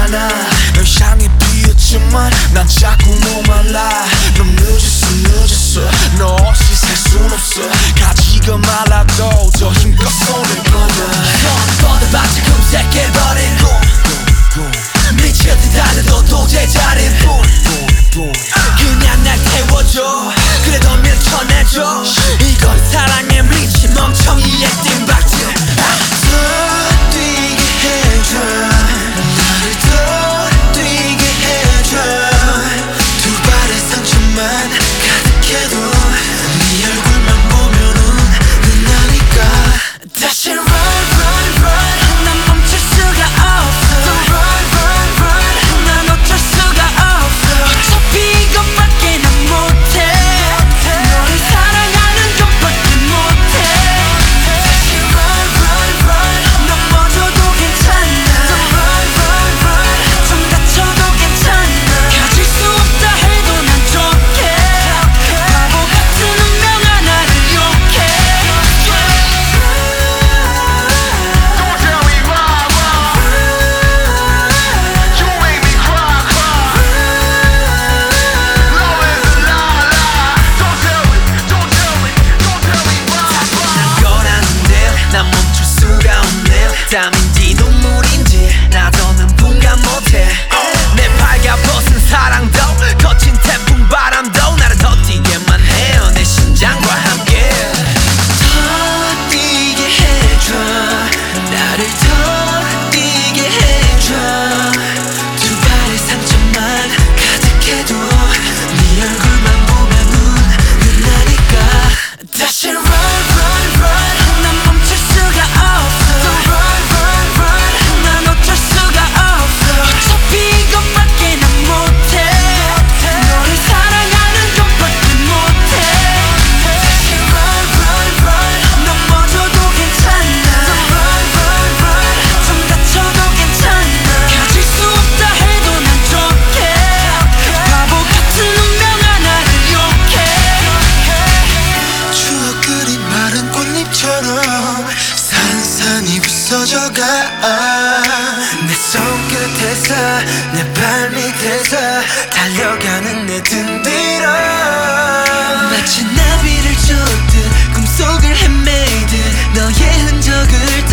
많아. 널 향해 피었지만 난 자꾸 목말라. 넌 늦었어 너 없이 살 순 없어. 가지가 말라도 더 힘껏 손을 뻗어. 뻗어봤자 금세 깨버린 꿈. 미쳤듯 달려도 도저히 잘해 그냥 날 태워줘. 그래도 밀쳐내줘. 이건 사랑의 미친 멍청이의 띵박질. 더 뛰게 해줘. 나를 더 뛰게 해줘. 두 발의 상처만 가득해도 네 얼굴만 보면은 끝나니까. 다시 run run run. 난 멈출 수가 없어. run 난 어쩔 수가 없어. 어차피 이것밖에 난 못해. 너를 사랑하는 것밖에 못해. 다시 run 넘어져도 괜찮아. run 좀 다쳐도 괜찮아. 가질 수 없다 해도 난 좋게. 바보 같은 운명 하나를 욕해. Don't tell me why. You make me cry. Love is a lie. Don't tell me why. 난 거라는데 난 멈출 수가 없네. 땀인지 눈물인지 나도는 분간 못해. 내 발가벗은 사랑도 거친 태풍 바람도 나를 더 뛰게만 해요. 내 심장과 함께. 더 뛰게 해줘. 나를 더 뛰게 해줘. 두 발의 상처만 가득해도 네 얼굴만 보면은 끝나니까. 다시 run 난 멈출 수가 없어. run 난 어쩔 수가 없어. 어차피 이것밖에 난 못해. 너를 사랑하는 것밖에 못해. 다시 run 넘어져도 괜찮아. 좀 다쳐도 괜찮아. 가질 수 없다 해도 난 좋게. 바보 같은 운명 하나를 욕해. 추억들이 마른 꽃잎처럼 산산이 부서져가. 내 손끝에서 내 발밑에서 달려가는 내 등 뒤로. 마치 나비를 쫓듯 꿈속을 헤매듯 너의 흔적을